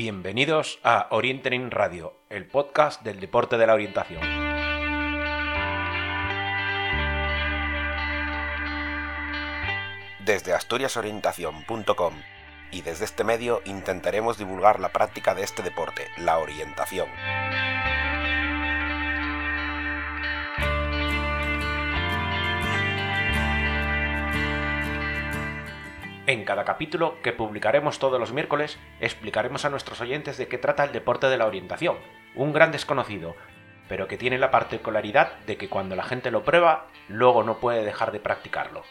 Bienvenidos a Orientering Radio, el podcast del deporte de la orientación. Desde asturiasorientación.com y desde este medio intentaremos divulgar la práctica de este deporte, la orientación. En cada capítulo, que publicaremos todos los miércoles, explicaremos a nuestros oyentes de qué trata el deporte de la orientación, un gran desconocido, pero que tiene la particularidad de que cuando la gente lo prueba, luego no puede dejar de practicarlo.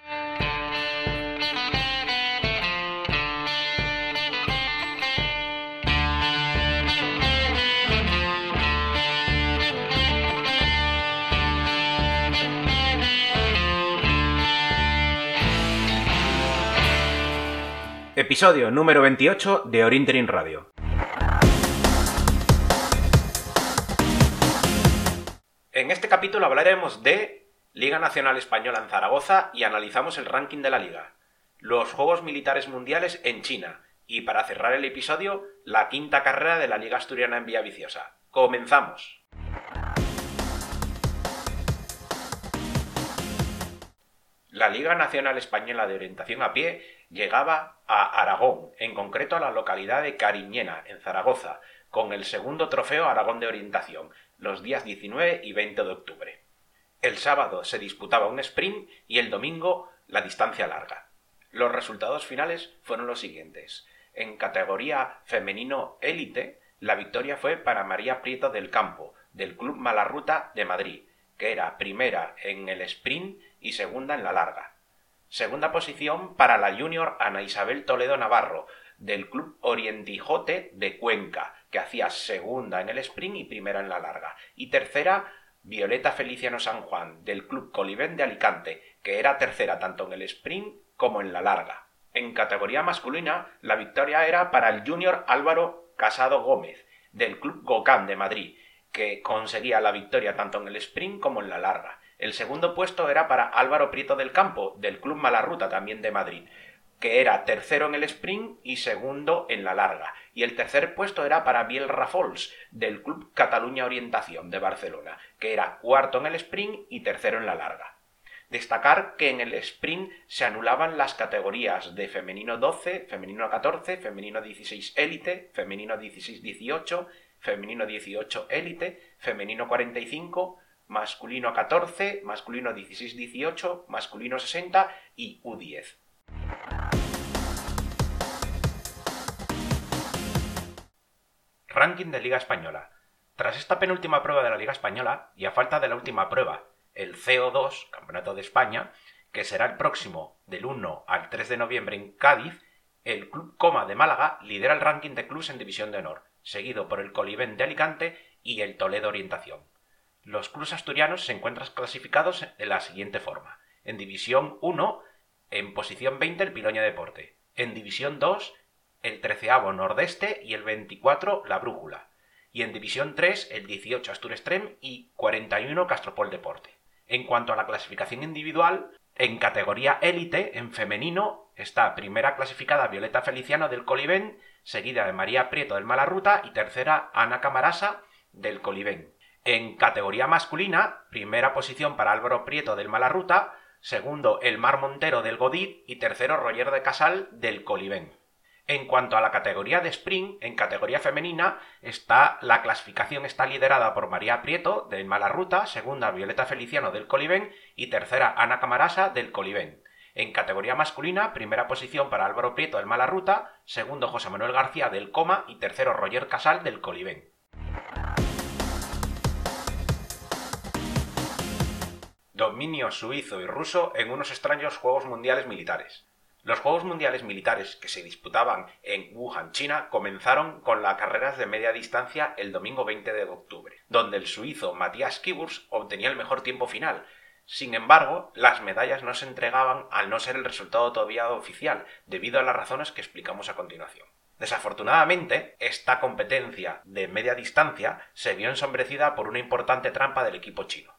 Episodio número 28 de Orientering Radio. En este capítulo hablaremos de Liga Nacional Española en Zaragoza y analizamos el ranking de la liga, los Juegos Militares Mundiales en China y, para cerrar el episodio, la quinta carrera de la Liga Asturiana en Villaviciosa. ¡Comenzamos! La Liga Nacional Española de Orientación a Pie llegaba a Aragón, en concreto a la localidad de Cariñena, en Zaragoza, con el segundo trofeo Aragón de Orientación, los días 19 y 20 de octubre. El sábado se disputaba un sprint y el domingo la distancia larga. Los resultados finales fueron los siguientes. En categoría femenino élite, la victoria fue para María Prieto del Campo, del Club Malarruta de Madrid, que era primera en el sprint y segunda en la larga. Segunda posición para la junior Ana Isabel Toledo Navarro, del Club Orientijote de Cuenca, que hacía segunda en el sprint y primera en la larga. Y tercera, Violeta Feliciano San Juan, del Club Colibén de Alicante, que era tercera tanto en el sprint como en la larga. En categoría masculina, la victoria era para el junior Álvaro Casado Gómez, del Club Gocán de Madrid, que conseguía la victoria tanto en el sprint como en la larga. El segundo puesto era para Álvaro Prieto del Campo, del Club Malarruta, también de Madrid, que era tercero en el sprint y segundo en la larga. Y el tercer puesto era para Biel Rafols, del Club Cataluña Orientación, de Barcelona, que era cuarto en el sprint y tercero en la larga. Destacar que en el sprint se anulaban las categorías de femenino 12, femenino 14, femenino 16 élite, femenino 16-18, femenino 18 élite, femenino 45, masculino 14, masculino 16-18, masculino 60 y U10. Ranking de Liga Española. Tras esta penúltima prueba de la Liga Española, y a falta de la última prueba, el CO2, Campeonato de España, que será el próximo del 1 al 3 de noviembre en Cádiz, el Club Coma de Málaga lidera el ranking de clubes en División de Honor, seguido por el Colibén de Alicante y el Toledo Orientación. Los clubes asturianos se encuentran clasificados de la siguiente forma. En División 1, en posición 20 el Piloña Deporte. En División 2, el 13º Nordeste y el 24 La Brújula. Y en División 3, el 18 Astur-Extrem y 41 Castropol Deporte. En cuanto a la clasificación individual, en categoría élite, en femenino, está primera clasificada Violeta Feliciano del Colibén, seguida de María Prieto del Malarruta y tercera Ana Camarasa del Colibén. En categoría masculina, primera posición para Álvaro Prieto del Malarruta, segundo el Mar Montero del Godit y tercero Roger de Casal del Colibén. En cuanto a la categoría de sprint, en categoría femenina, la clasificación está liderada por María Prieto del Malarruta, segunda Violeta Feliciano del Colibén y tercera Ana Camarasa del Colibén. En categoría masculina, primera posición para Álvaro Prieto del Malarruta, segundo José Manuel García del Coma y tercero Roger Casal del Colibén. Dominio suizo y ruso en unos extraños Juegos Mundiales Militares. Los Juegos Mundiales Militares que se disputaban en Wuhan, China, comenzaron con las carreras de media distancia el domingo 20 de octubre, donde el suizo Matthias Kiburs obtenía el mejor tiempo final. Sin embargo, las medallas no se entregaban al no ser el resultado todavía oficial, debido a las razones que explicamos a continuación. Desafortunadamente, esta competencia de media distancia se vio ensombrecida por una importante trampa del equipo chino.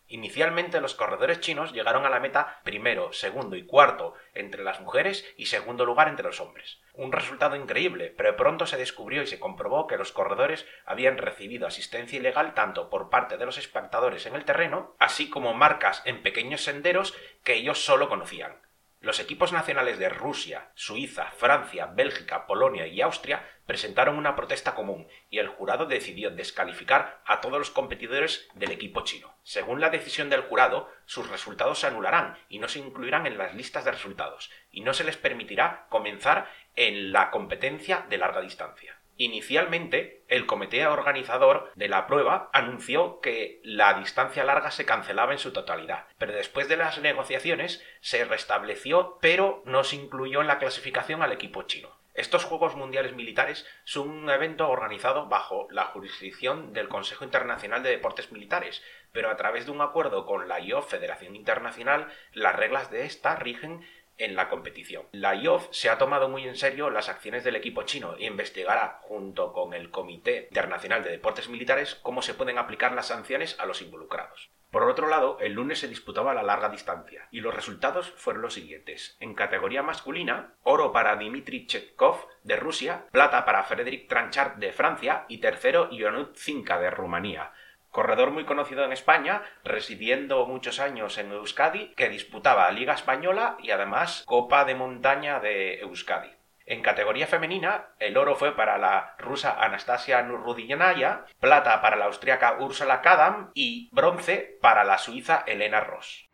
Inicialmente los corredores chinos llegaron a la meta primero, segundo y cuarto entre las mujeres y segundo lugar entre los hombres. Un resultado increíble, pero pronto se descubrió y se comprobó que los corredores habían recibido asistencia ilegal tanto por parte de los espectadores en el terreno, así como marcas en pequeños senderos que ellos solo conocían. Los equipos nacionales de Rusia, Suiza, Francia, Bélgica, Polonia y Austria presentaron una protesta común y el jurado decidió descalificar a todos los competidores del equipo chino. Según la decisión del jurado, sus resultados se anularán y no se incluirán en las listas de resultados, y no se les permitirá comenzar en la competencia de larga distancia. Inicialmente, el comité organizador de la prueba anunció que la distancia larga se cancelaba en su totalidad, pero después de las negociaciones se restableció, pero no se incluyó en la clasificación al equipo chino. Estos Juegos Mundiales Militares son un evento organizado bajo la jurisdicción del Consejo Internacional de Deportes Militares, pero a través de un acuerdo con la IOF, Federación Internacional, las reglas de esta rigen en la competición. La IOF se ha tomado muy en serio las acciones del equipo chino e investigará, junto con el Comité Internacional de Deportes Militares, cómo se pueden aplicar las sanciones a los involucrados. Por otro lado, el lunes se disputaba la larga distancia, y los resultados fueron los siguientes. En categoría masculina, oro para Dmitry Chetkov de Rusia, plata para Frédéric Tranchard de Francia y tercero Ionut Zinca de Rumanía. Corredor muy conocido en España, residiendo muchos años en Euskadi, que disputaba Liga Española y además Copa de Montaña de Euskadi. En categoría femenina, el oro fue para la rusa Anastasia Nurudinaya, plata para la austriaca Ursula Kadam y bronce para la suiza Elena Ross.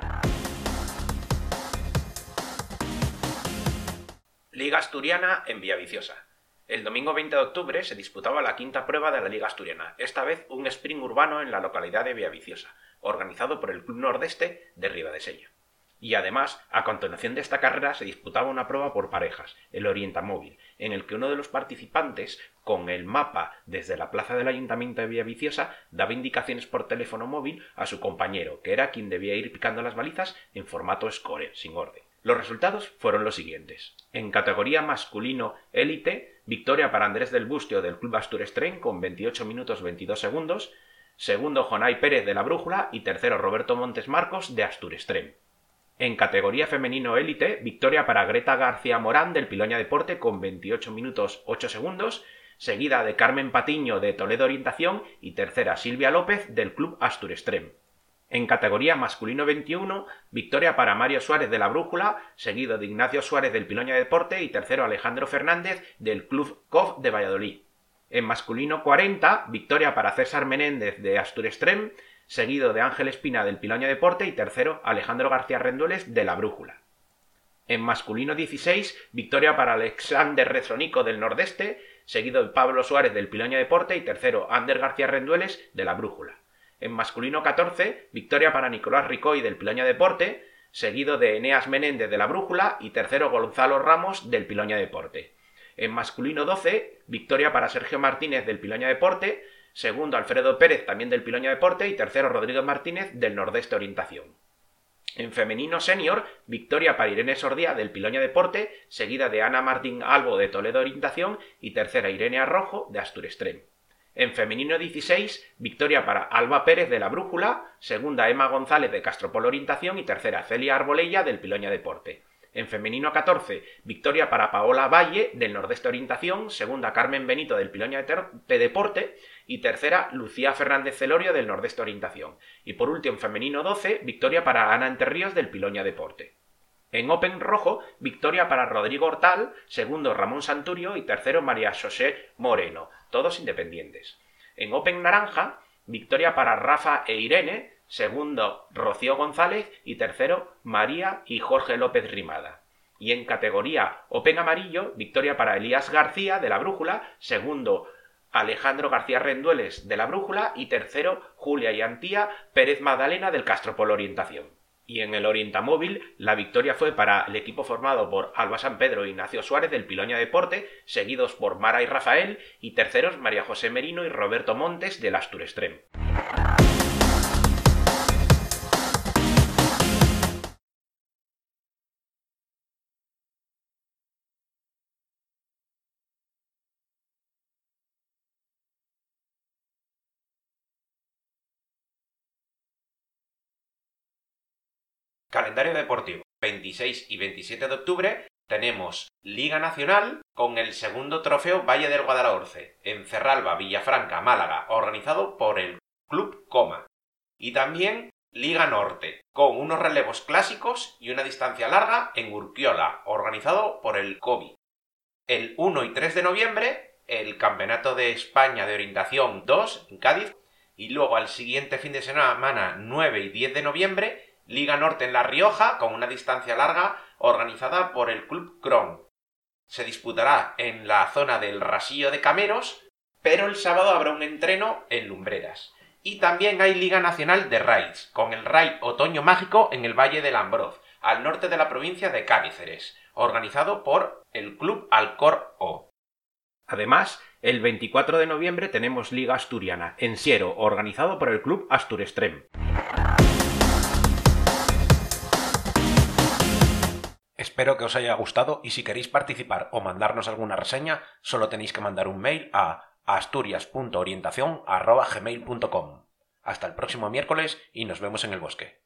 Liga Asturiana en Villaviciosa. El domingo 20 de octubre se disputaba la quinta prueba de la Liga Asturiana, esta vez un sprint urbano en la localidad de Villaviciosa, organizado por el Club Nordeste de Ribadesella. Y además, a continuación de esta carrera se disputaba una prueba por parejas, el Orientamóvil, en el que uno de los participantes, con el mapa desde la plaza del Ayuntamiento de Villaviciosa, daba indicaciones por teléfono móvil a su compañero, que era quien debía ir picando las balizas en formato score, sin orden. Los resultados fueron los siguientes. En categoría masculino élite, victoria para Andrés del Bustio del Club Asturestren con 28 minutos 22 segundos, segundo Jonay Pérez de la Brújula y tercero Roberto Montes Marcos de Asturestren. En categoría femenino élite, victoria para Greta García Morán del Piloña Deporte con 28 minutos 8 segundos, seguida de Carmen Patiño de Toledo Orientación y tercera Silvia López del Club Asturestren. En categoría masculino 21, victoria para Mario Suárez de la Brújula, seguido de Ignacio Suárez del Piloña Deporte y tercero Alejandro Fernández del Club COF de Valladolid. En masculino 40, victoria para César Menéndez de Asturestren, seguido de Ángel Espina del Piloña Deporte y tercero Alejandro García Rendueles de la Brújula. En masculino 16, victoria para Alexander Rezonico del Nordeste, seguido de Pablo Suárez del Piloña Deporte y tercero Ander García Rendueles de la Brújula. En masculino 14, victoria para Nicolás Ricoy del Piloña Deporte, seguido de Eneas Menéndez de la Brújula y tercero Gonzalo Ramos del Piloña Deporte. En masculino 12, victoria para Sergio Martínez del Piloña Deporte, segundo Alfredo Pérez también del Piloña Deporte y tercero Rodrigo Martínez del Nordeste Orientación. En femenino senior, victoria para Irene Sordía del Piloña Deporte, seguida de Ana Martín Albo de Toledo Orientación y tercera Irene Arrojo de Asturestren. En femenino 16, victoria para Alba Pérez de la Brújula, segunda Emma González de Castropol Orientación y tercera Celia Arbolella del Piloña Deporte. En femenino 14, victoria para Paola Valle del Nordeste Orientación, segunda Carmen Benito del Piloña de Deporte y tercera Lucía Fernández Celorio del Nordeste Orientación. Y por último en femenino 12, victoria para Ana Enterríos del Piloña Deporte. En Open rojo, victoria para Rodrigo Hortal, segundo Ramón Santurio y tercero María José Moreno, todos independientes. En Open naranja, victoria para Rafa e Irene, segundo Rocío González y tercero María y Jorge López Rimada. Y en categoría Open amarillo, victoria para Elías García de la Brújula, segundo Alejandro García Rendueles de la Brújula y tercero Julia y Antía Pérez Magdalena del Castropol Orientación. Y en el Orientamóvil, la victoria fue para el equipo formado por Alba San Pedro e Ignacio Suárez del Piloña Deporte, seguidos por Mara y Rafael, y terceros María José Merino y Roberto Montes del Asturestren. Calendario deportivo. 26 y 27 de octubre tenemos Liga Nacional con el segundo trofeo Valle del Guadalhorce, en Cerralba, Villafranca, Málaga, organizado por el Club Coma. Y también Liga Norte, con unos relevos clásicos y una distancia larga en Urquiola, organizado por el COBI. El 1 y 3 de noviembre, el Campeonato de España de Orientación 2 en Cádiz, y luego al siguiente fin de semana, 9 y 10 de noviembre, Liga Norte en La Rioja, con una distancia larga, organizada por el Club Cron. Se disputará en la zona del Rasillo de Cameros, pero el sábado habrá un entreno en Lumbreras. Y también hay Liga Nacional de Raids, con el Raid Otoño Mágico en el Valle del Ambroz, al norte de la provincia de Cáceres, organizado por el Club Alcor O. Además, el 24 de noviembre tenemos Liga Asturiana, en Siero, organizado por el Club Asturextrem. Espero que os haya gustado y si queréis participar o mandarnos alguna reseña, solo tenéis que mandar un mail a asturias.orientacion@gmail.com. Hasta el próximo miércoles y nos vemos en el bosque.